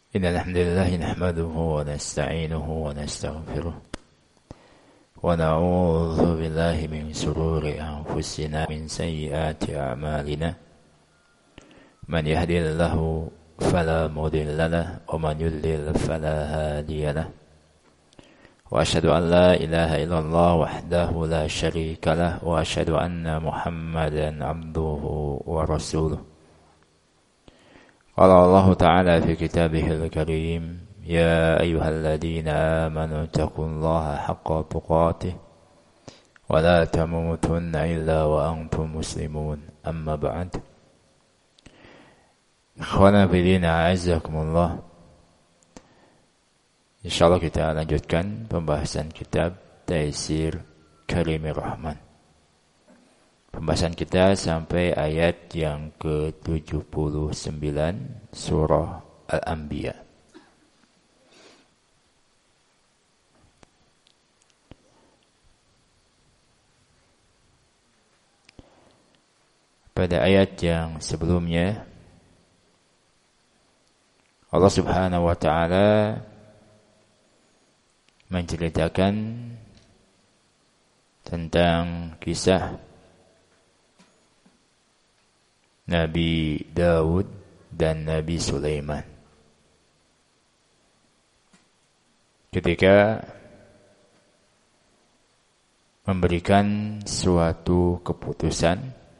إن الحمد لله نحمده ونستعينه ونستغفره ونعوذ بالله من شرور أنفسنا من سيئات أعمالنا من يهدي الله فلا مضل له ومن يضلل فلا هادي له وأشهد أن لا إله إلا الله وحده لا شريك له وأشهد أن محمدا عبده ورسوله. قال الله تعالى في كتابه الكريم يا أيها الذين آمنوا اتقوا الله حق تقاته ولا تموتن إلا وأنتم مسلمون أما بعد. Ikhwana fillah a'azzakumullah. Insyaallah kita lanjutkan pembahasan kitab Taisir Karimir Rahman. Pembahasan kita sampai ayat yang ke-79 surah Al-Anbiya. Pada ayat yang sebelumnya Allah Subhanahu wa taala menceritakan tentang kisah Nabi Daud dan Nabi Sulaiman. Ketika memberikan suatu keputusan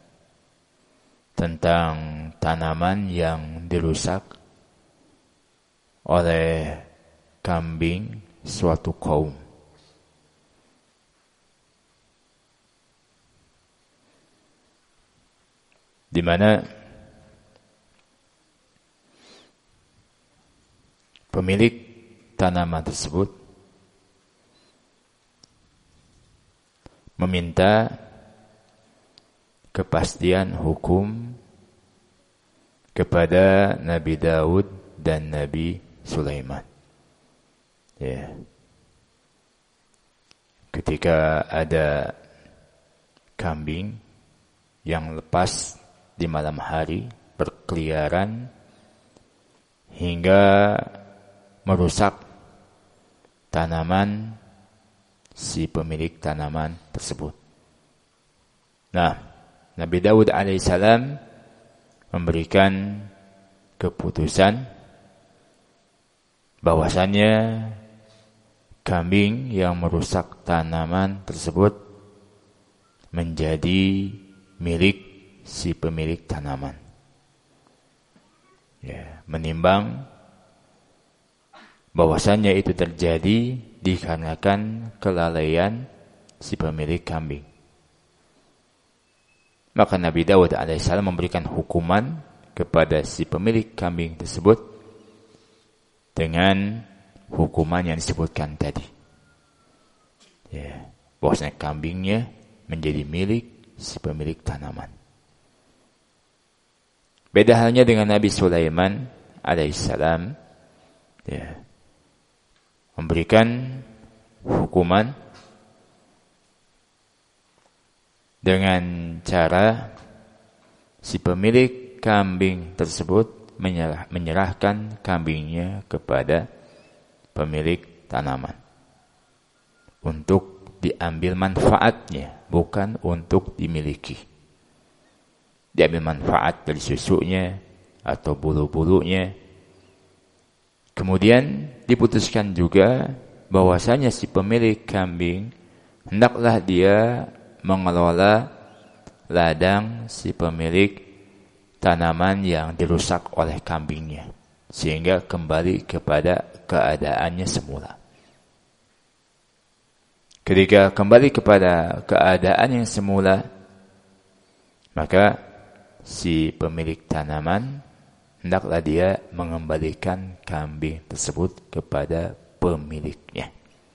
tentang tanaman yang dirusak oleh kambing suatu kaum. Di mana pemilik tanaman tersebut meminta kepastian hukum kepada Nabi Daud dan Nabi Sulaiman. Ya. Ketika ada kambing yang lepas di malam hari berkeliaran hingga merusak tanaman si pemilik tanaman tersebut. Nah, Nabi Daud alaihissalam memberikan keputusan bahwasannya kambing yang merusak tanaman tersebut menjadi milik si pemilik tanaman. Ya, menimbang bahwasannya itu terjadi dikarenakan kelalaian si pemilik kambing. Maka Nabi Daud alaihissalam memberikan hukuman kepada si pemilik kambing tersebut dengan hukuman yang disebutkan tadi. Ya, bahwasanya kambingnya menjadi milik si pemilik tanaman. Beda halnya dengan Nabi Sulaiman alaihissalam, ya, memberikan hukuman dengan cara si pemilik kambing tersebut menyerahkan kambingnya kepada pemilik tanaman untuk diambil manfaatnya, bukan untuk dimiliki. Diambil manfaat dari susunya atau bulu-bulunya. Kemudian diputuskan juga bahwasanya si pemilik kambing hendaklah dia mengelola ladang si pemilik tanaman yang dirusak oleh kambingnya sehingga kembali kepada keadaannya semula. Ketika kembali kepada keadaan yang semula, maka si pemilik tanaman hendaklah dia mengembalikan kambing tersebut kepada pemiliknya.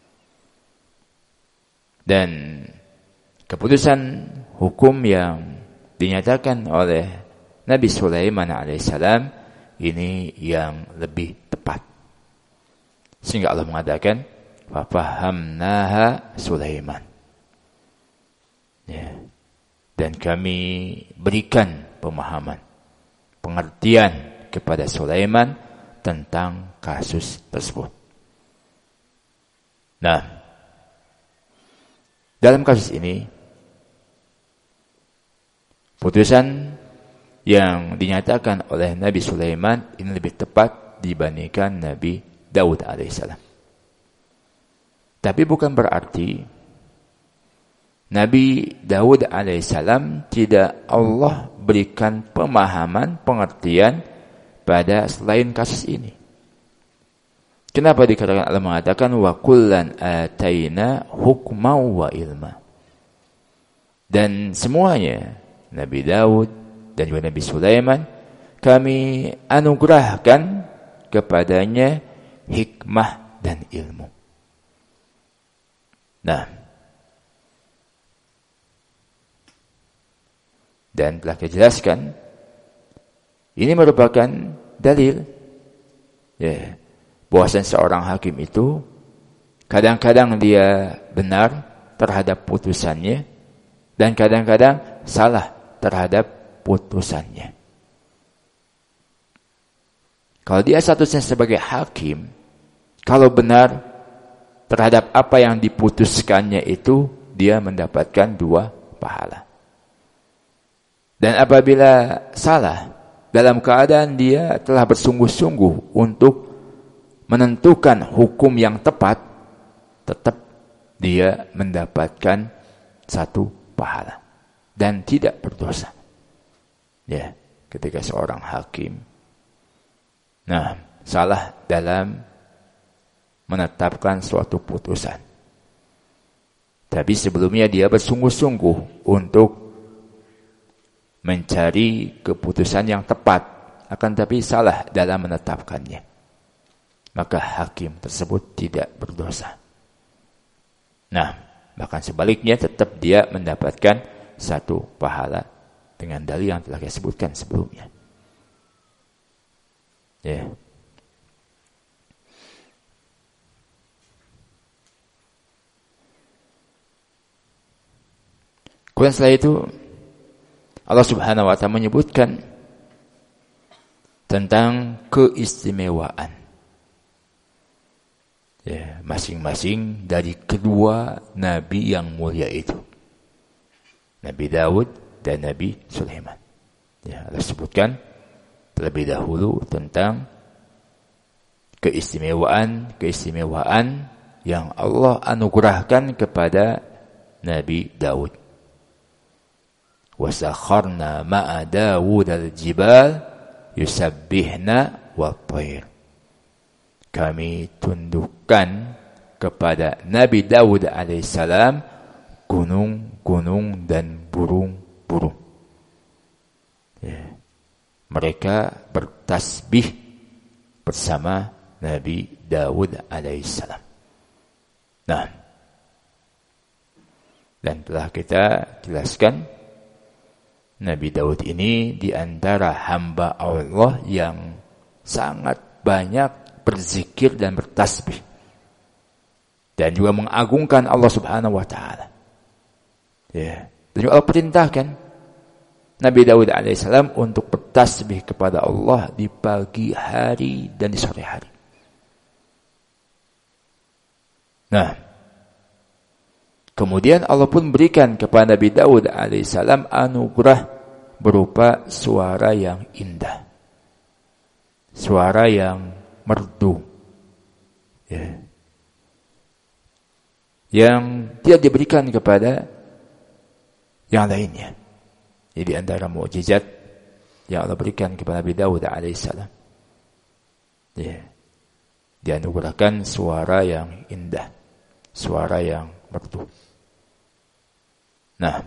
Dan keputusan hukum yang dinyatakan oleh Nabi Sulaiman alaihissalam ini yang lebih tepat. Sehingga Allah mengatakan, "Fafahamnaha Sulaiman." Ya. Dan kami berikan pemahaman, pengertian kepada Sulaiman tentang kasus tersebut. Nah, dalam kasus ini, putusan yang dinyatakan oleh Nabi Sulaiman ini lebih tepat dibandingkan Nabi Daud alaihissalam. Tapi bukan berarti Nabi Daud alaihissalam tidak Allah berikan pemahaman, pengertian pada selain kasus ini. Kenapa dikatakan Allah mengatakan wa kullan ataina hukma wa ilma. Dan semuanya Nabi Daud dan juga Nabi Sulaiman kami anugerahkan kepadanya hikmah dan ilmu. Nah, dan telah dijelaskan ini merupakan dalil bahwasanya seorang hakim itu kadang-kadang dia benar terhadap putusannya dan kadang-kadang salah terhadap putusannya. Kalau dia statusnya sebagai hakim, kalau benar terhadap apa yang diputuskannya itu, dia mendapatkan 2 pahala. Dan apabila salah, dalam keadaan dia telah bersungguh-sungguh untuk menentukan hukum yang tepat, tetap dia mendapatkan 1 pahala dan tidak berdosa. Ya, ketika seorang hakim salah dalam menetapkan suatu putusan, tapi sebelumnya dia bersungguh-sungguh untuk mencari keputusan yang tepat, akan tapi salah dalam menetapkannya, maka hakim tersebut tidak berdosa. Nah, bahkan sebaliknya tetap dia mendapatkan 1 pahala dengan dalil yang telah saya sebutkan sebelumnya. Ya. Kemudian setelah itu Allah Subhanahu wa ta'ala menyebutkan tentang keistimewaan masing-masing dari kedua nabi yang mulia itu, Nabi Daud dan Nabi Sulaiman. Allah sebutkan terlebih dahulu tentang keistimewaan yang Allah anugerahkan kepada Nabi Daud. وَسَخَّرْنَا مَعَ دَاوُودَ الْجِبَالَ يُسَبِّحْنَ وَالطَّيْرَ. Kami tundukkan kepada Nabi Daud alaihissalam gunung-gunung dan burung-burung. Mereka bertasbih bersama Nabi Daud alaihissalam. Nah, dan telah kita jelaskan Nabi Daud ini di antara hamba Allah yang sangat banyak berzikir dan bertasbih dan juga mengagungkan Allah Subhanahu wa ta'ala. Dan juga Allah perintahkan Nabi Daud alaihissalam untuk bertasbih kepada Allah di pagi hari dan di sore hari. Nah, kemudian Allah pun berikan kepada Nabi Daud alaihissalam anugerah berupa suara yang indah, suara yang merdu, yang tidak diberikan kepada yang lainnya. Jadi antara mukjizat yang Allah berikan kepada Nabi Daud alaihissalam, dianugerahkan suara yang indah, suara yang merdu. Nah,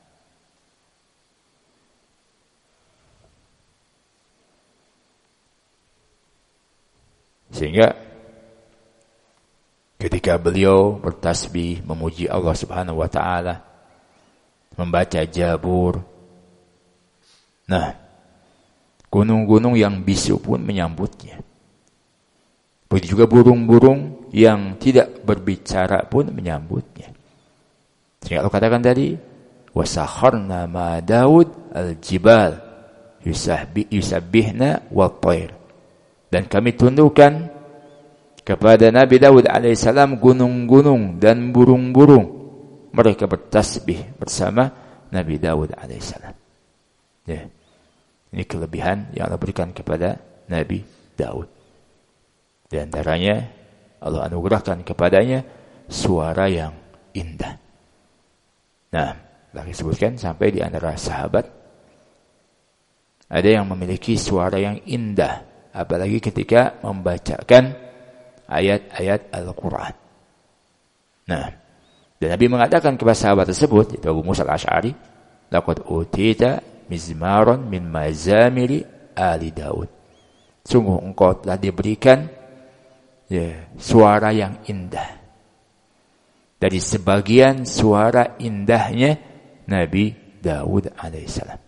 sehingga ketika beliau bertasbih memuji Allah Subhanahu wa ta'ala, membaca Jabur, nah, gunung-gunung yang bisu pun menyambutnya. Begitu juga burung-burung yang tidak berbicara pun menyambutnya. Sehingga Allah katakan tadi, وَسَخَّرْنَا مَا دَاوُدَ الْجِبَالَ يُسَبِّحْنَا وَالطَّيْرَ. Dan kami tundukkan kepada Nabi Daud alaihissalam gunung-gunung dan burung-burung. Mereka bertasbih bersama Nabi Daud alaihissalam. Ya. Ini kelebihan yang Allah berikan kepada Nabi Daud. Di antaranya Allah anugerahkan kepadanya suara yang indah. Nah, lagi sebutkan sampai di antara sahabat ada yang memiliki suara yang indah, apalagi ketika membacakan ayat-ayat Al-Quran. Nah, dan Nabi mengatakan kepada sahabat tersebut, yaitu Abu Musa al-Asy'ari, laqad utita mizmaron min mazamiri ali Daud. Sungguh engkau telah diberikan suara yang indah dari sebagian suara indahnya Nabi Daud alaihissalam.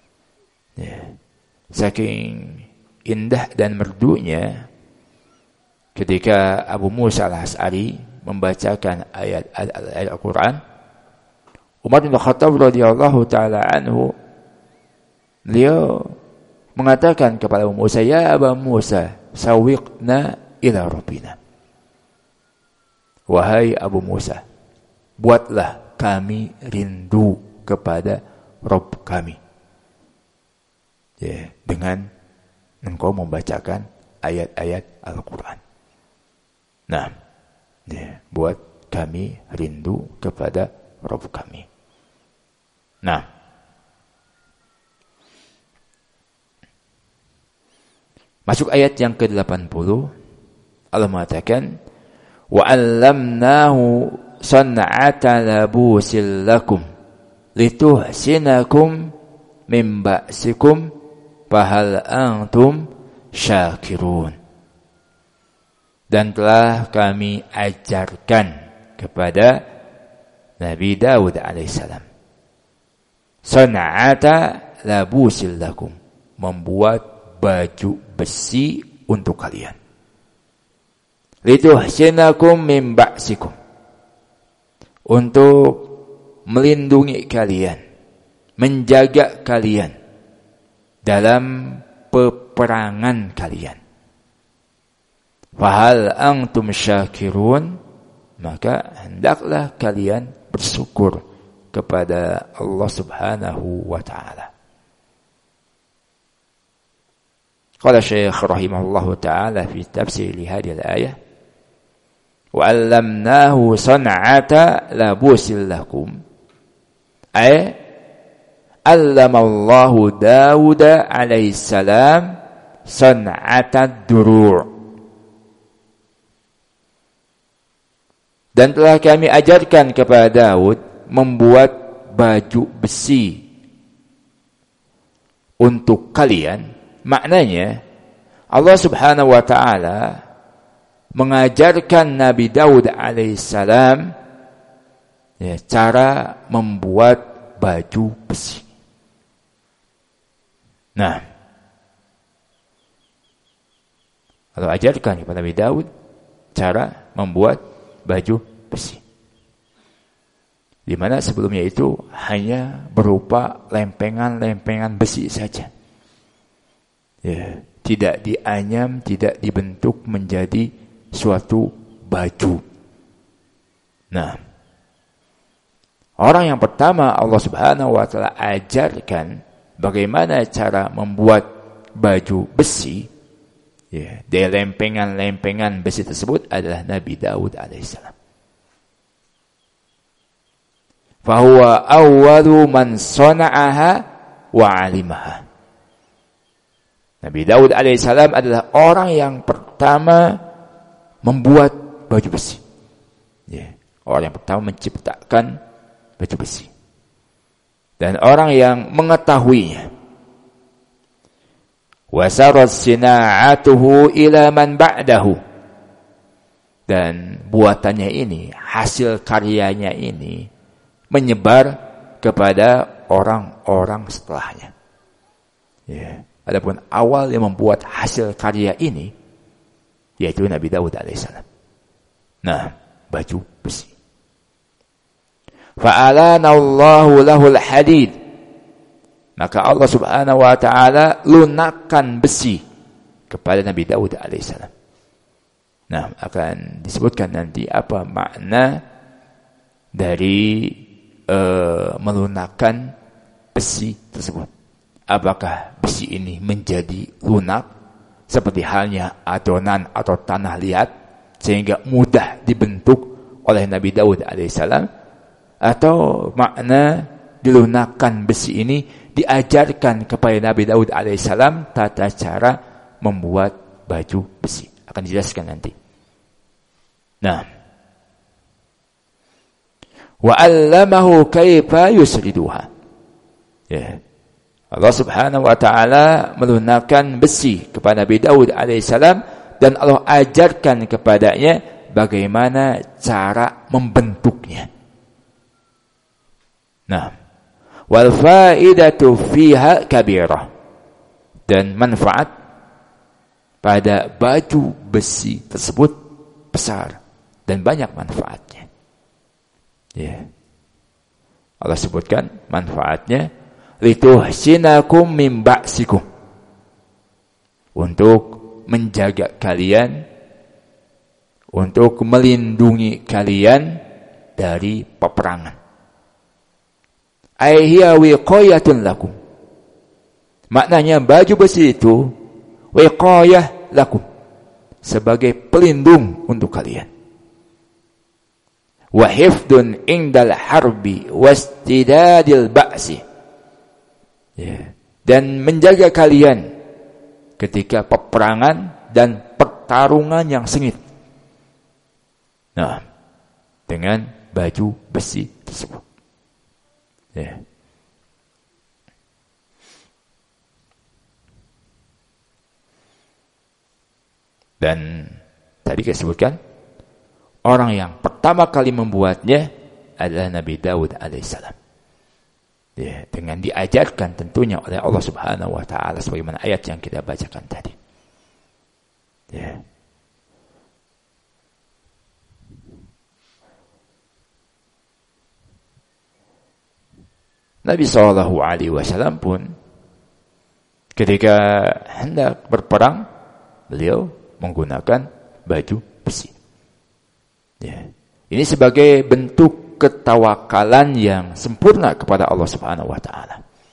Saking indah dan merdunya ketika Abu Musa al-Asy'ari membacakan ayat Al-Quran, Umar bin Khattab radhiyallahu taala anhu, beliau mengatakan kepada Abu Musa, "Ya Abu Musa, sawiqna ila rabbina." Wahai Abu Musa, buatlah kami rindu kepada Rabb kami. Dengan engkau membacakan ayat-ayat Al-Quran. Nah, buat kami rindu kepada Rabb kami. Nah, masuk ayat yang ke-80, Allah mengatakan, wa 'allamnahu san'ata labusil lakum lituhsinakum min ba'sikum fahal antum syakirun. Dan telah kami ajarkan kepada Nabi Daud alaihissalam san'ata labusil lakum, membuat baju besi untuk kalian. Lituhsinakum min ba'sikum, untuk melindungi kalian, menjaga kalian dalam peperangan kalian. Fahal antum syakirun, maka hendaklah kalian bersyukur kepada Allah Subhanahu wa ta'ala. Qala Syekh rahimahullahu ta'ala fi tafsir li hadhihi al-ayah, wa 'allamnahu san'ata labusil lakum, ay 'allamallahu Daud alaihi salam san'ata duru'. Dan telah kami ajarkan kepada Daud membuat baju besi untuk kalian. Maknanya Allah Subhanahu wa ta'ala mengajarkan Nabi Daud alaihissalam cara membuat baju besi. Nah, Allah ajarkan kepada Nabi Daud cara membuat baju besi, di mana sebelumnya itu hanya berupa lempengan-lempengan besi saja. Tidak dianyam, tidak dibentuk menjadi suatu baju. Nah, orang yang pertama Allah Subhanahu wa ta'ala ajarkan bagaimana cara membuat baju besi, dari lempengan-lempengan besi tersebut adalah Nabi Daud alaihissalam. Fahuwa awwalu man sana'aha wa 'alimaha. Nabi Daud alaihissalam adalah orang yang pertama membuat baju besi. Orang yang pertama menciptakan baju besi. Dan orang yang mengetahuinya. Wasarat sina'atuhu ila man ba'dahu. Dan buatannya ini, hasil karyanya ini menyebar kepada orang-orang setelahnya. Adapun awal yang membuat hasil karya ini yaitu Nabi Daud alaihissalam. Nah, baju besi. Fa'alana Allahu lahul hadid. Maka Allah Subhanahu wa ta'ala lunakkan besi kepada Nabi Daud alaihissalam. Nah, akan disebutkan nanti apa makna dari melunakkan besi tersebut. Apakah besi ini menjadi lunak seperti halnya adonan atau tanah liat sehingga mudah dibentuk oleh Nabi Daud alaihissalam, atau makna dilunakkan besi ini diajarkan kepada Nabi Daud alaihissalam tata cara membuat baju besi. Akan dijelaskan nanti. Nah, wa 'allamahu kaifa yusriduha. Ya. Allah Subhanahu wa taala melunakkan besi kepada Nabi Daud alaihissalam dan Allah ajarkan kepadanya bagaimana cara membentuknya. Nah, wal faidatu fiha kabirah. Dan manfaat pada baju besi tersebut besar dan banyak manfaatnya. Ya. Allah sebutkan manfaatnya lituhsinakum min ba'sikum. Untuk menjaga kalian, untuk melindungi kalian dari peperangan. Aihiya wiqayatun lakum. Maknanya baju besi itu wiqayah lakum, sebagai pelindung untuk kalian. Wa hifdun indal harbi wastidadil ba'si. Ya. Dan menjaga kalian ketika peperangan dan pertarungan yang sengit. Nah, dengan baju besi tersebut. Ya. Dan tadi saya sebutkan, orang yang pertama kali membuatnya adalah Nabi Daud alaihissalam. Ya, dengan diajarkan tentunya oleh Allah Subhanahu wa taala sebagaimana ayat yang kita bacakan tadi. Ya. Nabi SAW pun ketika hendak berperang, beliau menggunakan baju besi. Ya. Ini sebagai bentuk ketawakalan yang sempurna kepada Allah Subhanahu wa taala.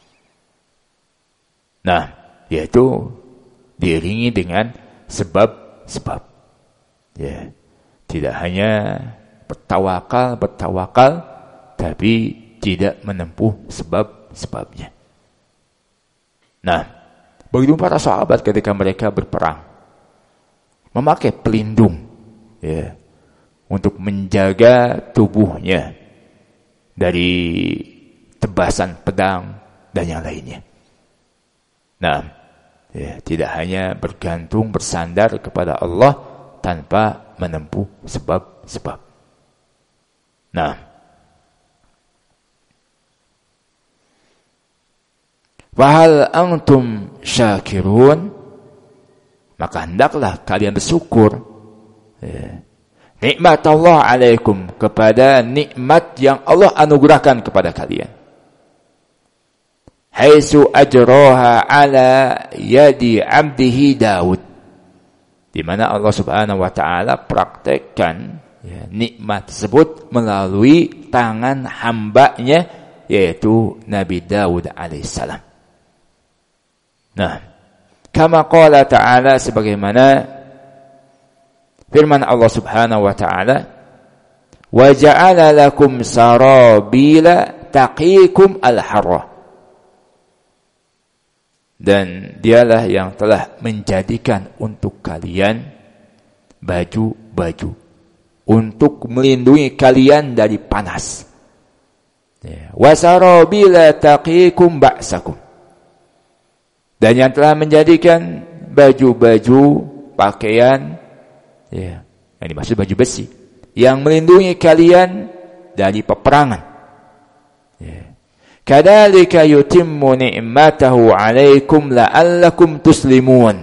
Nah, yaitu diiringi dengan sebab-sebab. Ya. Tidak hanya bertawakal, tapi tidak menempuh sebab-sebabnya. Nah, begitu para sahabat ketika mereka berperang, memakai pelindung, ya, untuk menjaga tubuhnya dari tebasan pedang dan yang lainnya. Nah, ya, tidak hanya bergantung bersandar kepada Allah tanpa menempuh sebab-sebab. Nah, wahal antum syakirun, maka hendaklah kalian bersyukur. Ya. Nikmat Allah alaikum, kepada nikmat yang Allah anugerahkan kepada kalian. Haitsu ajroha ala yadi abdihi Daud, di mana Allah Subhanahu wa taala praktekkan, ya, nikmat tersebut melalui tangan hambanya, yaitu Nabi Daud alaihissalam. Nah, kama qala ta'ala, sebagaimana firman Allah Subhanahu wa taala, wa ja'ala lakum sarabila taqikum al-harra. Dan dialah yang telah menjadikan untuk kalian baju-baju untuk melindungi kalian dari panas. Wa sarabila taqikum ba'sakum. Dan yang telah menjadikan baju-baju pakaian, ya, yang dimaksud baju besi, yang melindungi kalian dari peperangan. Ya. Kadzalika yutimmu ni'matahu 'alaikum la'allakum tuslimun.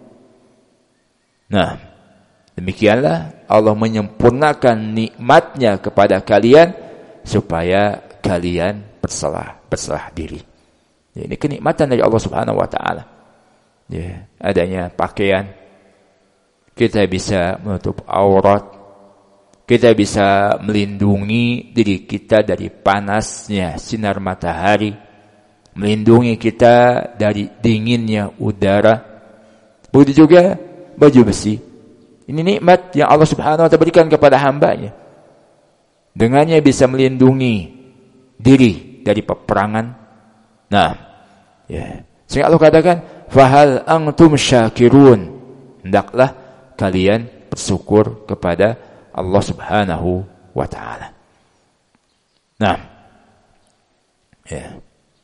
Nah, demikianlah Allah menyempurnakan nikmatnya kepada kalian supaya kalian berserah diri. Ya, ini kenikmatan dari Allah Subhanahu wa taala. Ya, adanya pakaian, kita bisa menutup aurat, kita bisa melindungi diri kita dari panasnya sinar matahari, melindungi kita dari dinginnya udara. Begitu juga baju besi. Ini nikmat yang Allah Subhanahu wa taala berikan kepada hambanya. Dengannya bisa melindungi diri dari peperangan. Nah, ya. Sehingga Allah katakan, "Fahal antum syakirun?" Hendaklah kalian bersyukur kepada Allah Subhanahu wa taala. Nah, ya.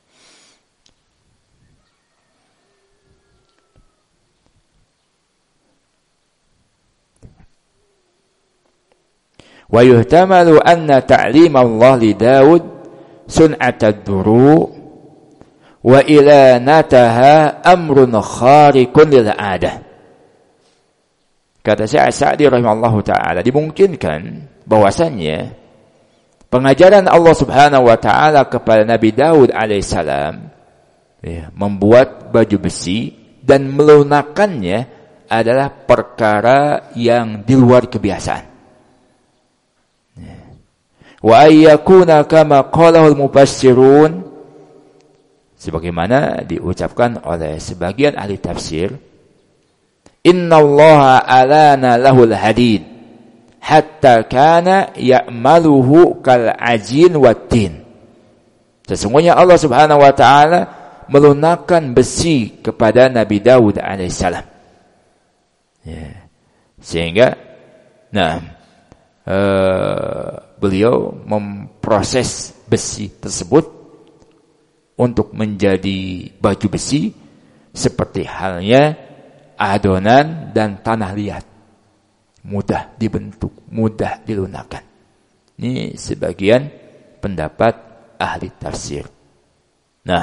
Wa yuhtamalu anna ta'lim Allah li Daud sun'atad duru wa ilanataha amrun khariqun lil 'adah. Kata Syekh Sa'di rahimahullahu taala, dimungkinkan bahwasannya pengajaran Allah Subhanahu wa taala kepada Nabi Daud alaihissalam, ya, membuat baju besi dan melunakannya adalah perkara yang di luar kebiasaan. Wa ayyakuna kama qalahu al-mufassirun, sebagaimana diucapkan oleh sebagian ahli tafsir, innallaha alana lahul hadid hatta kana ya'maluhu kal ajin watin. Sesungguhnya Allah Subhanahu wa taala melunakkan besi kepada Nabi Daud alaihissalam. Ya. Sehingga beliau memproses besi tersebut untuk menjadi baju besi seperti halnya adonan dan tanah liat, mudah dibentuk, mudah dilunakan. Ini sebagian pendapat ahli tafsir. Nah,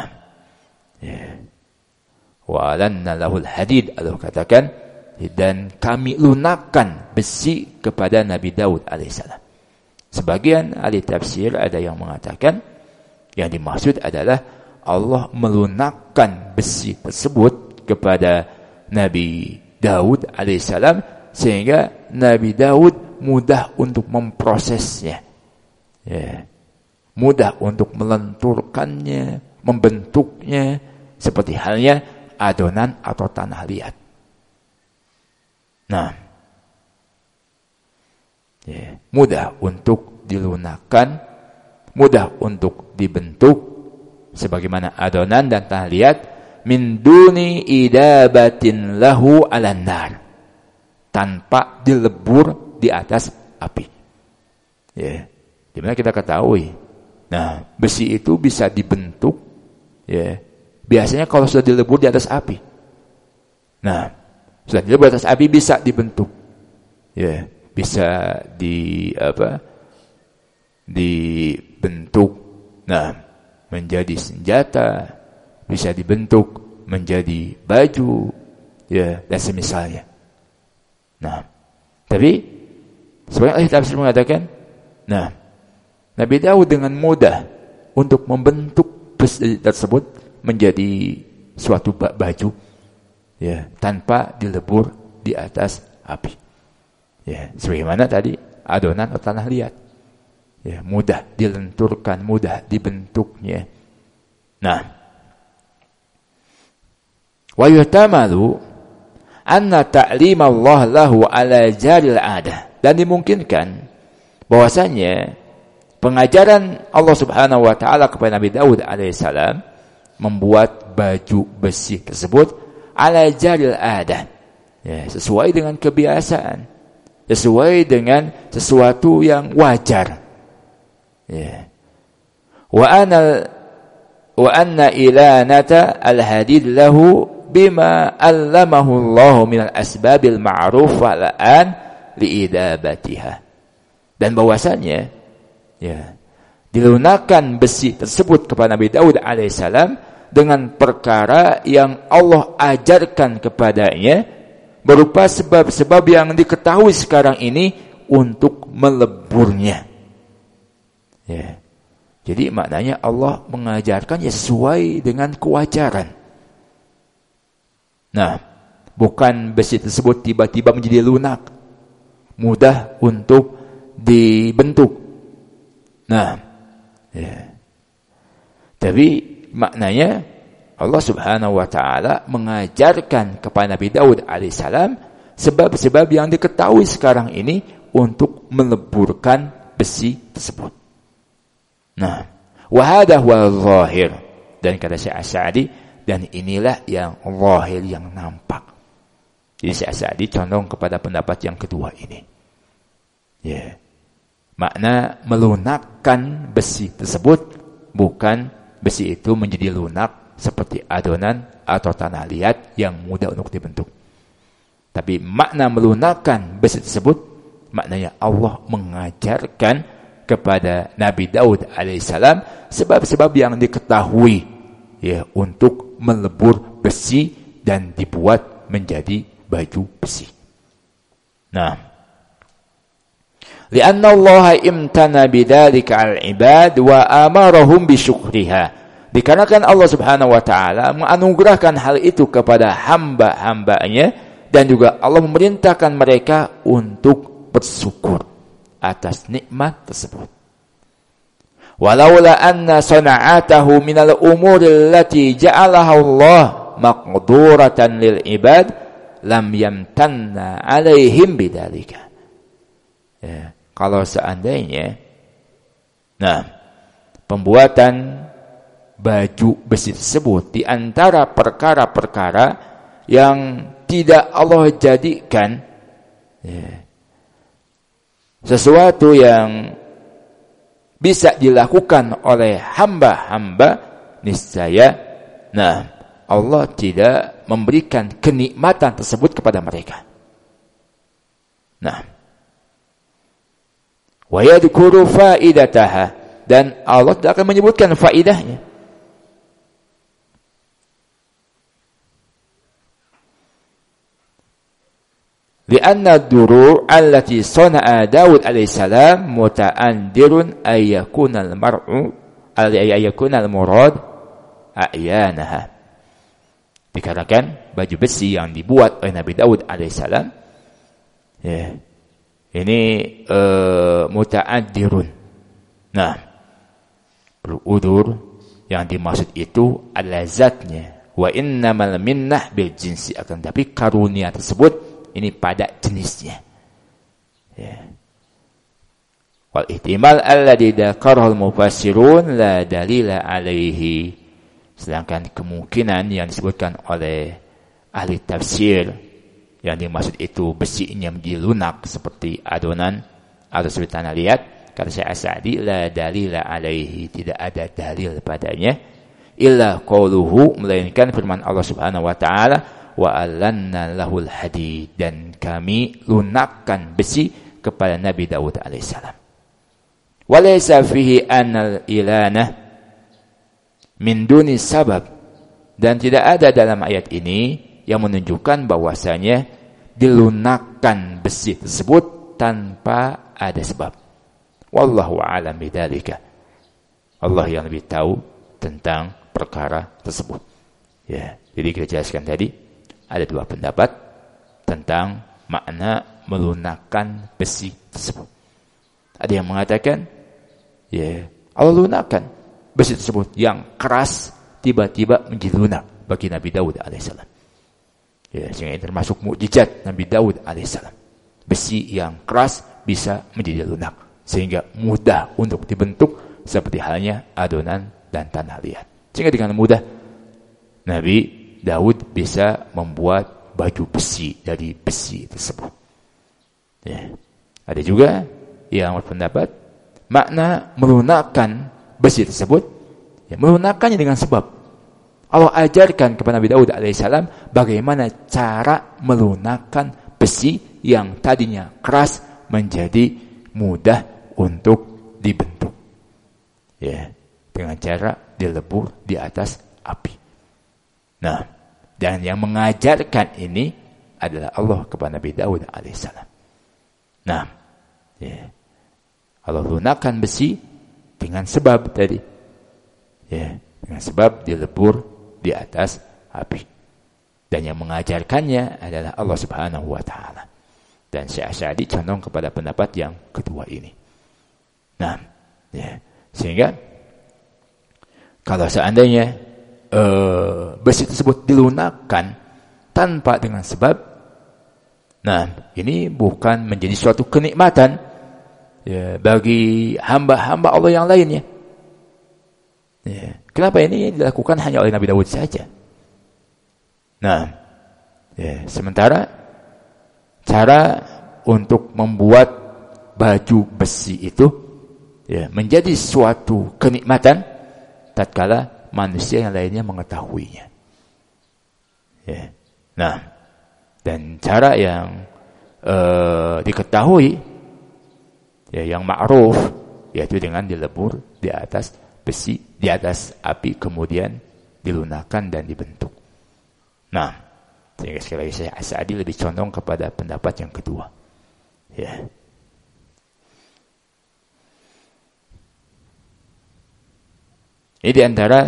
wa alanna lahul hadid, Allah katakan, dan kami lunakan besi kepada Nabi Daud alaihissalam. Sebagian ahli tafsir ada yang mengatakan yang dimaksud adalah Allah melunakkan besi tersebut kepada Nabi Daud alaihissalam sehingga Nabi Daud mudah untuk memprosesnya, ya, mudah untuk melenturkannya, membentuknya seperti halnya adonan atau tanah liat. Nah, ya, mudah untuk dilunakkan, mudah untuk dibentuk sebagaimana adonan dan tanah liat, min duni idabatin lahu alan nar, tanpa dilebur di atas api. Ya, dimana kita ketahui, nah, besi itu bisa dibentuk, ya, biasanya kalau sudah dilebur di atas api. Nah, sudah dilebur di atas api bisa dibentuk, ya, bisa dibentuk, nah, menjadi senjata, bisa dibentuk menjadi baju, ya, dan semisalnya. Nah, tapi sebagian ahli tafsir mengatakan, nah, Nabi Daud dengan mudah untuk membentuk besi tersebut menjadi suatu baju, ya, tanpa dilebur di atas api. Ya, sebagaimana tadi adonan atau tanah liat, ya, mudah dilenturkan, mudah dibentuknya. Nah, wa yuhtamalu anna ta'lim Allah lahu ala jaril adah, dan dimungkinkan bahwasanya pengajaran Allah Subhanahu wa taala kepada Nabi Daud alaihissalam membuat baju besi tersebut ala jaril adah, ya, sesuai dengan kebiasaan, sesuai dengan sesuatu yang wajar. Ya. Wa anna ilanata al-hadid lahu bima allamahu Allah min al-asbabil ma'rufah la'an liidabatiha. Dan bahwasannya, ya, dilunakkan besi tersebut kepada Nabi Daud alaihissalam dengan perkara yang Allah ajarkan kepadanya berupa sebab-sebab yang diketahui sekarang ini untuk meleburnya. Ya. Jadi maknanya Allah mengajarkannya sesuai dengan kewajaran. Nah, Bukan besi tersebut tiba-tiba menjadi lunak, mudah untuk dibentuk. Nah, ya. Tapi maknanya Allah Subhanahu wa taala mengajarkan kepada Nabi Daud alaihissalam sebab-sebab yang diketahui sekarang ini untuk meleburkan besi tersebut. Nah, wa hadha huwa zahir, dan kata Syekh As-Sa'di, dan inilah yang zahir, yang nampak. Jadi Syekh As-Sa'di condong kepada pendapat yang kedua ini. Ya. Makna melunakkan besi tersebut bukan besi itu menjadi lunak seperti adonan atau tanah liat yang mudah untuk dibentuk. Tapi makna melunakkan besi tersebut, maknanya Allah mengajarkan kepada Nabi Daud alaihissalam sebab-sebab yang diketahui ya untuk melebur besi dan dibuat menjadi baju besi. Nah, lianna Allah imtana bidzalika 'alal 'ibad wa amarahum bisyukriha. Dikarenakan Allah Subhanahu wa taala menganugerahkan hal itu kepada hamba-hambanya, dan juga Allah memerintahkan mereka untuk bersyukur atas nikmat tersebut. Walaula anna sana'atahu minal umuri allati ja'alaha Allah maqduratan lil ibad lam yamtanna alaihim bidzalika. Ya, kalau seandainya pembuatan baju besi tersebut di antara perkara-perkara yang tidak Allah jadikan sesuatu yang bisa dilakukan oleh hamba-hamba, niscaya Allah tidak memberikan kenikmatan tersebut kepada mereka. Wa yadhkuru faidataha, dan Allah tidak akan menyebutkan faidahnya. Lianna duru' allati sana'a Daud alaihissalam muta'andirun ayyakuna al-mar'u ayyakuna al-murad a'yanaha. Dikatakan baju besi yang dibuat oleh Nabi Daud alaihissalam ini muta'andirun. Berudur, yang dimaksud itu adalah zatnya. Wa innamal minnah bil jinsi, akan tapi karunia tersebut ini pada jenisnya. Wal ihtimal alladhi dzakarahu al-mufassirun la dalila alaihi. Sedangkan kemungkinan yang disebutkan oleh ahli tafsir yang dimaksud itu besinya menjadi lunak seperti adonan atau seperti tanah liat, kata Syekh As-Sa'di, la dalila alaihi, tidak ada dalil padanya, illa qauluhu, melainkan firman Allah Subhanahu wa taala, wa alanna lahul hadid, dan kami lunakkan besi kepada Nabi Daud alaihissalam. Walaysa fihi anal ilana min duni sabab, dan tidak ada dalam ayat ini yang menunjukkan bahwasanya dilunakkan besi tersebut tanpa ada sebab. Wallahu a'lam bidzalika. Allah yang lebih tahu tentang perkara tersebut. Jadi kita jelaskan tadi ada dua pendapat tentang makna melunakkan besi tersebut. Ada yang mengatakan Allah lunakkan besi tersebut yang keras tiba-tiba menjadi lunak bagi Nabi Daud alaihissalam. Sehingga ini termasuk mukjizat Nabi Daud alaihissalam. Besi yang keras bisa menjadi lunak sehingga mudah untuk dibentuk seperti halnya adonan dan tanah liat. Sehingga dengan mudah Nabi Daud bisa membuat baju besi dari besi tersebut. Ada juga yang berpendapat makna melunakkan besi tersebut, melunakkannya dengan sebab. Allah ajarkan kepada Nabi Daud alaihissalam bagaimana cara melunakkan besi yang tadinya keras menjadi mudah untuk dibentuk. Dengan cara dilebur di atas api. Dan yang mengajarkan ini adalah Allah kepada Nabi Daud alaihissalam. Allah lunakkan besi dengan sebab tadi. Dengan sebab dilebur di atas api. Dan yang mengajarkannya adalah Allah Subhanahu wa taala. Dan Syekh Sa'di condong kepada pendapat yang kedua ini. Nah, ya, sehingga kalau seandainya besi tersebut dilunakkan tanpa dengan sebab, nah, ini bukan menjadi suatu kenikmatan ya, bagi hamba-hamba Allah yang lainnya. Ya. Kenapa ini dilakukan hanya oleh Nabi Daud saja? Nah, ya, sementara cara untuk membuat baju besi itu ya, menjadi suatu kenikmatan tatkala manusia yang lainnya mengetahuinya. Ya. Nah, dan cara yang diketahui ya, yang ma'ruf yaitu dengan dilebur di atas besi, di atas api, kemudian dilunakkan dan dibentuk. Nah, sehingga sekali lagi Syekh Sa'di lebih condong kepada pendapat yang kedua. Ya. Ini di antara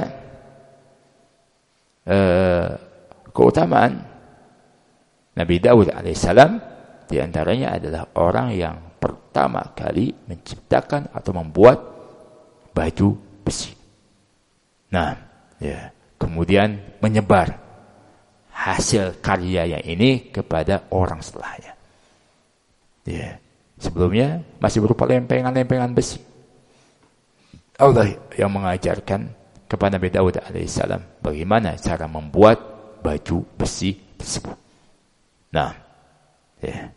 keutamaan Nabi Daud alaihissalam, di antaranya adalah orang yang pertama kali menciptakan atau membuat baju besi. Nah, ya, kemudian menyebar hasil karyanya ini kepada orang setelahnya. Ya, sebelumnya masih berupa lempengan-lempengan besi. Allah yang mengajarkan kepada Nabi Daud alaihissalam bagaimana cara membuat baju besi tersebut. Nah, ya,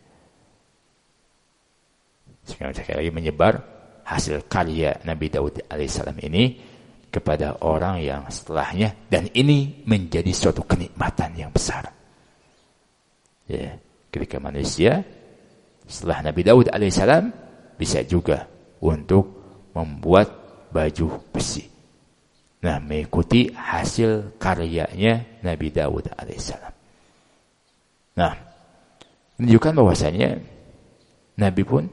sekali lagi menyebar hasil karya Nabi Daud alaihissalam ini kepada orang yang setelahnya, dan ini menjadi suatu kenikmatan yang besar. Ya, ketika manusia setelah Nabi Daud alaihissalam bisa juga untuk membuat baju besi. Nah, mengikuti hasil karyanya Nabi Daud alaihissalam. Nah, menunjukkan bahwasanya Nabi pun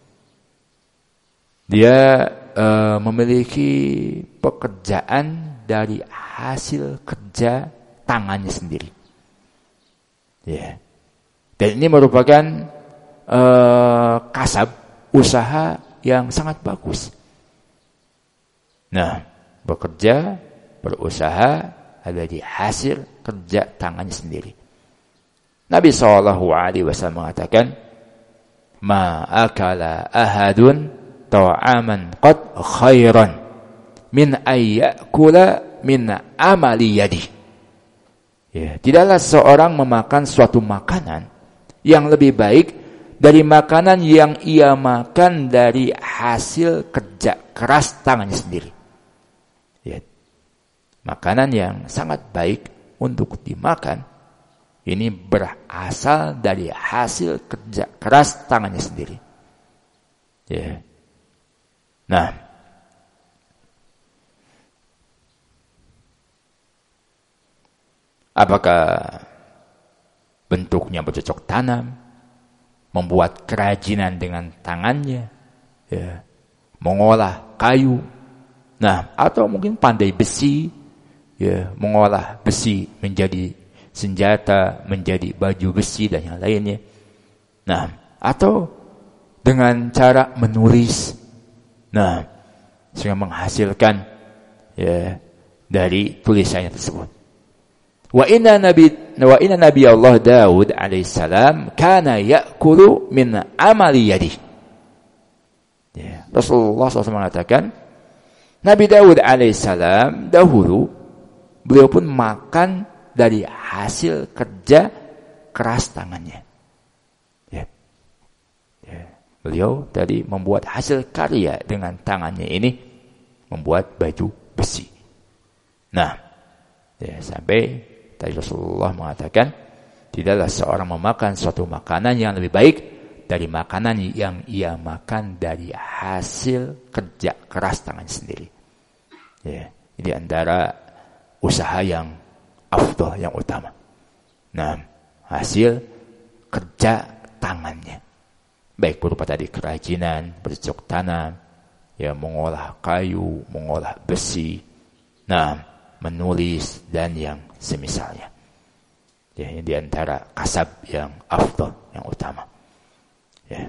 dia memiliki pekerjaan dari hasil kerja tangannya sendiri. Ya. Dan ini merupakan kasab, usaha yang sangat bagus. Nah, bekerja, berusaha ada di hasil kerja tangannya sendiri. Nabi SAW mengatakan, "Ma akala ahadun ta'aman qad khairan min ayyakula min amali yadi." Ya, tidaklah seorang memakan suatu makanan yang lebih baik dari makanan yang ia makan dari hasil kerja keras tangannya sendiri. Ya, makanan yang sangat baik untuk dimakan ini berasal dari hasil kerja keras tangannya sendiri. Ya. Nah, apakah bentuknya bercocok tanam, membuat kerajinan dengan tangannya, ya, mengolah kayu, nah, atau mungkin pandai besi, ya, mengolah besi menjadi senjata, menjadi baju besi dan yang lainnya. Nah, atau dengan cara menulis, nah, sehingga menghasilkan ya dari tulisannya tersebut. Wa inna nabi Allah Daud alaihissalam kana ya'kulu min amali yadi. Ya, Rasulullah SAW mengatakan, Nabi Daud alaihissalam dahulu beliau pun makan dari hasil kerja keras tangannya. Ya. Ya. Beliau tadi membuat hasil karya dengan tangannya ini, membuat baju besi. Nah, ya, sampai tadi Rasulullah mengatakan, tidaklah seorang memakan suatu makanan yang lebih baik dari makanan yang ia makan dari hasil kerja keras tangannya sendiri. Ya, ini antara usaha yang afdal, yang utama. Nah, hasil kerja tangannya, baik berupa tadi kerajinan, bercocok tanam, ya, mengolah kayu, mengolah besi, nah, menulis dan yang semisalnya. Ya, ini di antara kasab yang afdal, yang utama. Ya.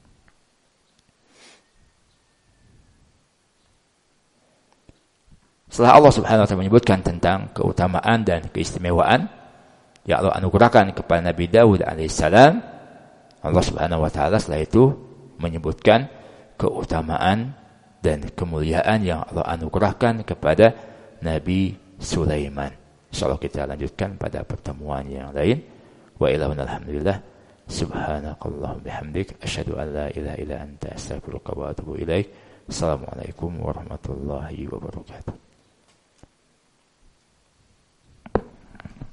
Setelah Allah Subhanahu wa taala menyebutkan tentang keutamaan dan keistimewaan yang Allah anugerahkan kepada Nabi Daud alaihissalam, Allah Subhanahu wa taala setelah itu menyebutkan keutamaan dan kemuliaan yang Allah anugerahkan kepada Nabi Sulaiman. Insyaallah kita lanjutkan pada pertemuan yang lain. Wa ilahuna alhamdulillah. Subhanakallahumma bihamdik asyhadu an la ilaha illa anta astaghfiruka wa atubu ilaik. Assalamualaikum warahmatullahi wabarakatuh.